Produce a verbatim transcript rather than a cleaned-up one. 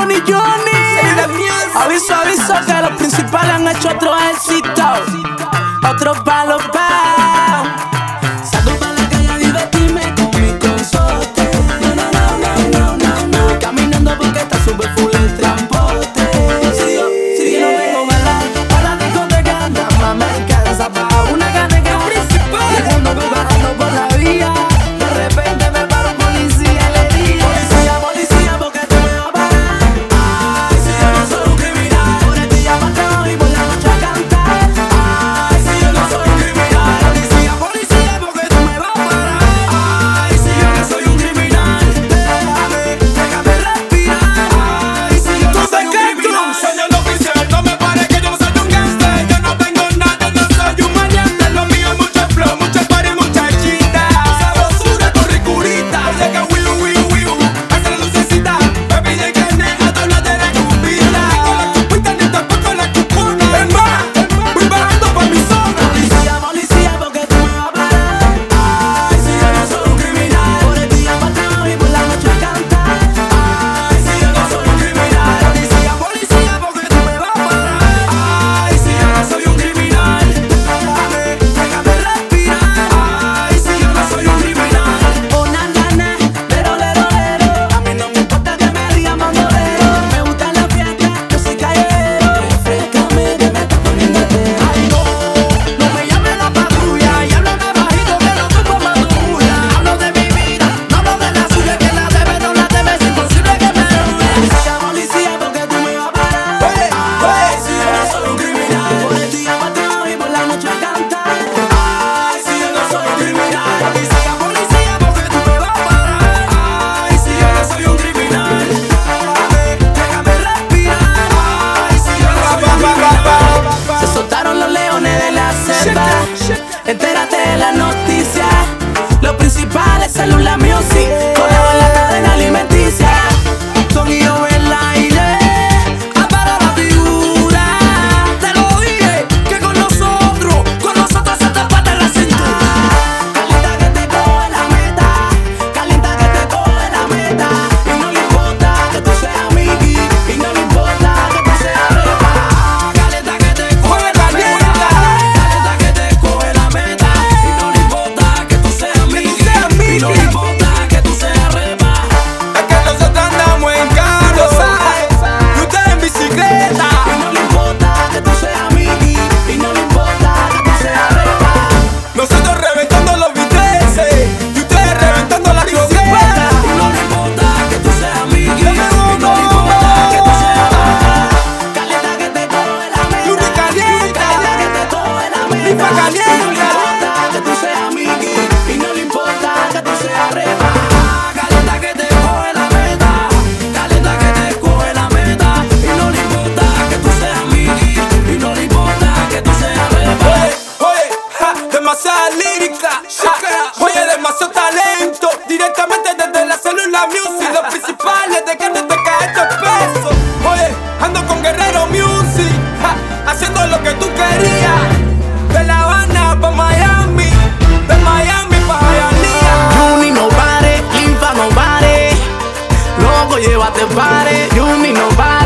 Johnny, Johnny. Aviso, aviso que los principales han hecho otro éxito. Otro palo, pa. Salgo pa' la calle a divertirme con mi consorte. No, no, no, no, no, no, no. Caminando porque está súper full el transporte. Si yo, si yo no tengo balas, a la discoteca nada más me alcanza pa' una caneca principal. Y cuando voy bajando por la vía, de repente me para un policía y le digo: Policía, policía, porque tú me vas a parar. Ay, si yo no soy un criminal, por el día pa' atrás y por la noche a cantar. Ay, si yo no soy un criminal. Policía, policía, porque tú me vas a parar. Ay, si yo no soy un criminal, déjame, déjame respirar. Ay, si yo no soy un criminal. Soy el oficial, no me pare que yo no soy un gangster. Yo no tengo nada, no soy un maleante. Lo mío es mucho flow, mucho party, muchachita. Sabrosura con ricurita. Llega wiu, wiu, wiu, hace la lucecita. Me pide carne a doblar de la cupita. Con la cupita ni tampoco la cupona. Es más, voy bajando pa' mi zona. Policía, policía, porque tú me vas a parar. Ay, si yo no soy un criminal, por el día pa' atrás y por la noche a cantar. Ay, si yo no soy un criminal. Policía, policía, porque tú me vas a parar. Ay, si yo no soy un criminal, déjame, déjame respirar. Ay, si yo no soy un criminal. Oh, na, na, na, lero, lero, lero. A mí no me importa que me digan bandolero. Me gusta la fiesta, yo soy callejero. Refrescame que me estás poniendo entero. Ay, no, no me llame la patrulla y háblame bajito que no estoy por madulla. Hablo de mi vida, no hablo de la suya, que la debe, no la debe, es imposible que me duele. Policía, policía, porque tú me vas a parar. Ay, si yo no soy un criminal, por el día pa' atrás y por la noche a cantar. Ay, si yo no soy un criminal. Policía, policía, porque tú me vas a parar. Ay, si yo no soy un criminal, déjame, déjame respirar. Ay, si yo no soy un criminal. Se soltaron los leones de la selva. Entérate de la noticia. Los principales, Cellular Music, colado en la cadena alimenticia. Sonido en la aire, apara la figura. Te lo dije, que con nosotros, con nosotros se te parte la cintura. Calienta que te coge la meta, calienta que te coge la meta. Y no le importa que tú seas Mickey, y no le importa que tú seas Repa. Calienta que te coge la meta, calienta que te coge la meta. Y no le importa que tú seas Mickey, y no le importa que tú seas Repa. Es que nosotros andamos en carro, y usted en bicicleta. Y no le importa que tú seas Mickey, y no le importa que tú seas Repa. Nosotros reventando los vitreses y ustedes reventando la discoteca. Y no le importa que tú seas Mickey, y no le importa que tú seas Repa. Calienta que te coge la meta, Yuri calienta, calienta que te coge la meta. Rifa calienta. Y no le importa que tú seas Mickey, y no le importa que tú seas Repa. Calienta que te coge la meta, calienta que te coge la meta. Y no le importa que tú seas Mickey, y no le importa que tú seas Repa. Oye, oye, ja, demasiada lírica, ja, oye, demasiado talento. Directamente desde la Cellular Music, los principales de que no te cae este peso. Oye, ando con Guerrero Music, ja, haciendo lo que tú querías. De La Habana pa' Miami, de Miami pa' Hialeah. Juni no pare, linfa no pare, loco llévate pare, Juni no pare.